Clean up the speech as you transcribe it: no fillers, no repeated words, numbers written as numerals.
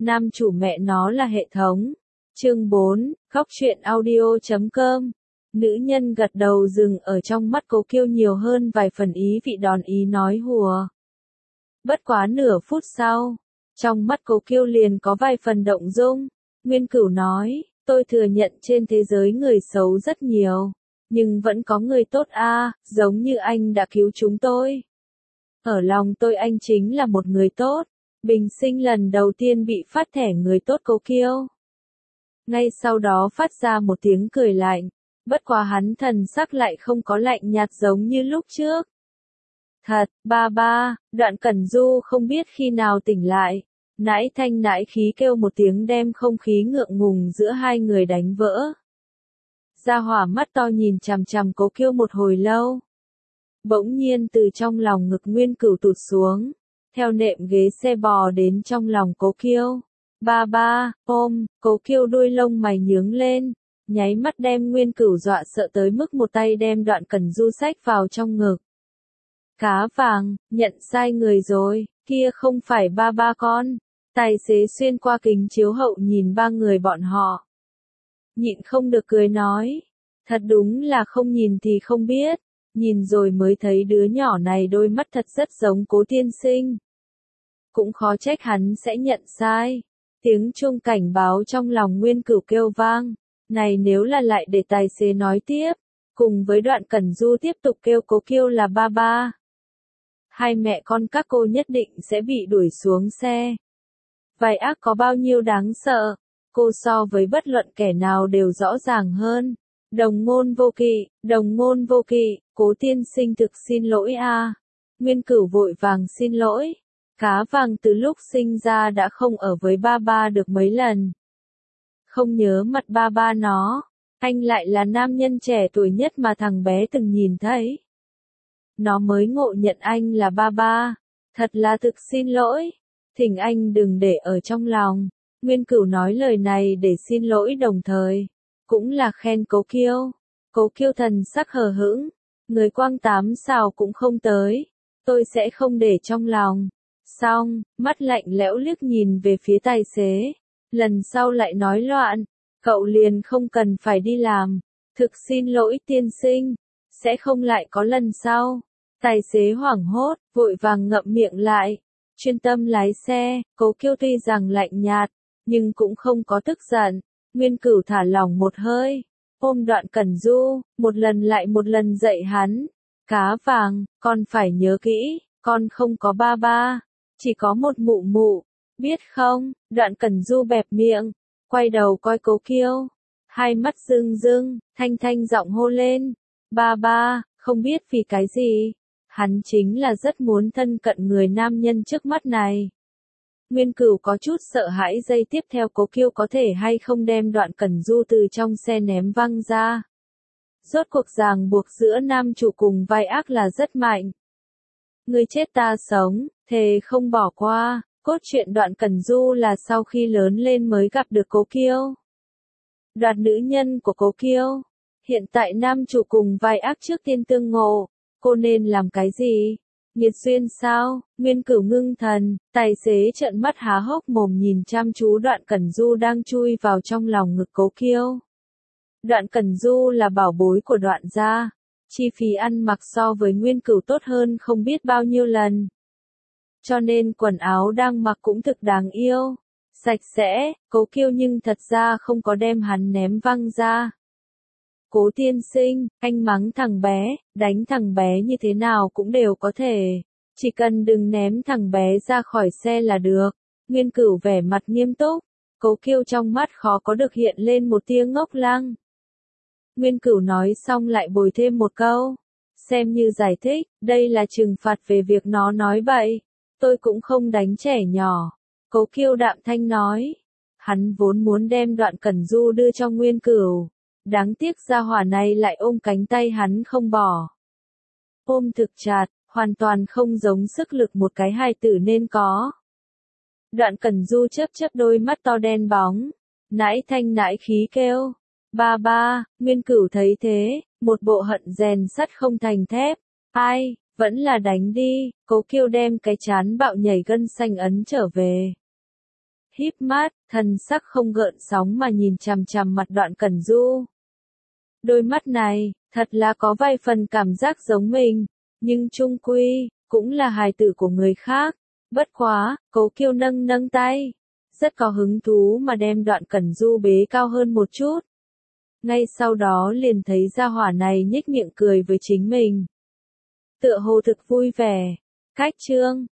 nam chủ mẹ nó là hệ thống. Chương 4, khóc chuyện audio.com. Nữ nhân gật đầu dừng ở trong mắt Cố Kiêu nhiều hơn vài phần ý vị đòn ý nói hùa. Bất quá nửa phút sau, trong mắt Cố Kiêu liền có vài phần động dung. Nguyên Cửu nói, tôi thừa nhận trên thế giới người xấu rất nhiều, nhưng vẫn có người tốt a, giống như anh đã cứu chúng tôi. Ở lòng tôi anh chính là một người tốt. Bình sinh lần đầu tiên bị phát thẻ người tốt Cố Kiêu. Ngay sau đó phát ra một tiếng cười lạnh, bất quá hắn thần sắc lại không có lạnh nhạt giống như lúc trước. Thật, ba, Đoạn Cẩn Du không biết khi nào tỉnh lại, nãi thanh nãi khí kêu một tiếng đem không khí ngượng ngùng giữa hai người đánh vỡ. Gia Hỏa mắt to nhìn chằm chằm Cố Kiêu một hồi lâu. Bỗng nhiên từ trong lòng ngực Nguyên Cửu tụt xuống, theo nệm ghế xe bò đến trong lòng Cố Kiêu. Ba, ôm, Cố Kiêu đuôi lông mày nhướng lên, nháy mắt đem Nguyên Cửu dọa sợ tới mức một tay đem Đoạn Cẩn Du xách vào trong ngực. Cá vàng, nhận sai người rồi, kia không phải ba con. Tài xế xuyên qua kính chiếu hậu nhìn ba người bọn họ. Nhịn không được cười nói, thật đúng là không nhìn thì không biết, nhìn rồi mới thấy đứa nhỏ này đôi mắt thật rất giống Cố tiên sinh. Cũng khó trách hắn sẽ nhận sai. Tiếng chuông cảnh báo trong lòng Nguyên Cửu kêu vang, này nếu là lại để tài xế nói tiếp, cùng với Đoạn Cẩn Du tiếp tục kêu Cố Kiêu là ba. Hai mẹ con các cô nhất định sẽ bị đuổi xuống xe. Vài ác có bao nhiêu đáng sợ, cô so với bất luận kẻ nào đều rõ ràng hơn. Đồng ngôn vô kỵ, Cố tiên sinh thực xin lỗi a. Nguyên Cửu vội vàng xin lỗi. Cá vàng từ lúc sinh ra đã không ở với ba được mấy lần. Không nhớ mặt ba nó, anh lại là nam nhân trẻ tuổi nhất mà thằng bé từng nhìn thấy. Nó mới ngộ nhận anh là ba, thật là thực xin lỗi, thỉnh anh đừng để ở trong lòng. Nguyên Cửu nói lời này để xin lỗi đồng thời, cũng là khen Cố Kiêu. Cố Kiêu thần sắc hờ hững, người quang tám xào cũng không tới, tôi sẽ không để trong lòng. Xong, mắt lạnh lẽo liếc nhìn về phía tài xế, lần sau lại nói loạn, cậu liền không cần phải đi làm, thực xin lỗi tiên sinh, sẽ không lại có lần sau. Tài xế hoảng hốt, vội vàng ngậm miệng lại, chuyên tâm lái xe. Cố Kiêu tuy rằng lạnh nhạt, nhưng cũng không có tức giận. Nguyên Cửu thả lỏng một hơi, ôm Đoạn Cẩn Du, một lần lại một lần dạy hắn. Cá vàng, con phải nhớ kỹ, con không có ba, chỉ có một mụ, biết không? Đoạn Cẩn Du bẹp miệng, quay đầu coi Cố Kiêu, hai mắt rưng, thanh giọng hô lên. Ba, không biết vì cái gì, hắn chính là rất muốn thân cận người nam nhân trước mắt này. Nguyên Cửu có chút sợ hãi giây tiếp theo Cố Kiêu có thể hay không đem Đoạn Cẩn Du từ trong xe ném văng ra. Rốt cuộc ràng buộc giữa nam chủ cùng vai ác là rất mạnh. Ngươi chết ta sống, thề không bỏ qua. Cốt truyện Đoạn Cẩn Du là sau khi lớn lên mới gặp được Cố Kiêu. Đoạt nữ nhân của Cố Kiêu. Hiện tại nam chủ cùng vai ác trước tiên tương ngộ, cô nên làm cái gì? Nghiệt duyên sao? Nguyên Cửu ngưng thần, tài xế trợn mắt há hốc mồm nhìn chăm chú Đoạn Cẩn Du đang chui vào trong lòng ngực Cố Kiêu. Đoạn Cẩn Du là bảo bối của Đoạn gia, chi phí ăn mặc so với Nguyên Cửu tốt hơn không biết bao nhiêu lần. Cho nên quần áo đang mặc cũng thực đáng yêu, sạch sẽ. Cố Kiêu nhưng thật ra không có đem hắn ném văng ra. Cố tiên sinh, anh mắng thằng bé, đánh thằng bé như thế nào cũng đều có thể, chỉ cần đừng ném thằng bé ra khỏi xe là được. Nguyên Cửu vẻ mặt nghiêm túc, Cố Kiêu trong mắt khó có được hiện lên một tia ngốc lăng. Nguyên Cửu nói xong lại bồi thêm một câu, xem như giải thích, đây là trừng phạt về việc nó nói bậy, tôi cũng không đánh trẻ nhỏ. Cố Kiêu đạm thanh nói, hắn vốn muốn đem Đoạn Cẩn Du đưa cho Nguyên Cửu, đáng tiếc gia hỏa này lại ôm cánh tay hắn không bỏ. Ôm thực chặt, hoàn toàn không giống sức lực một cái hài tử nên có. Đoạn Cẩn Du chớp đôi mắt to đen bóng, nãi thanh nãi khí kêu. Ba, Nguyên Cửu thấy thế, một bộ hận rèn sắt không thành thép. Ai, vẫn là đánh đi. Cố Kiêu đem cái chán bạo nhảy gân xanh ấn trở về. híp mắt, thần sắc không gợn sóng mà nhìn chằm chằm mặt Đoạn Cẩn Du. Đôi mắt này, thật là có vài phần cảm giác giống mình, nhưng chung quy, cũng là hài tử của người khác. Bất quá, Cố Kiêu nâng nâng tay, rất có hứng thú mà đem Đoạn Cẩn Du bế cao hơn một chút. Ngay sau đó liền thấy gia hỏa này nhếch miệng cười với chính mình. Tựa hồ thực vui vẻ. Cách chương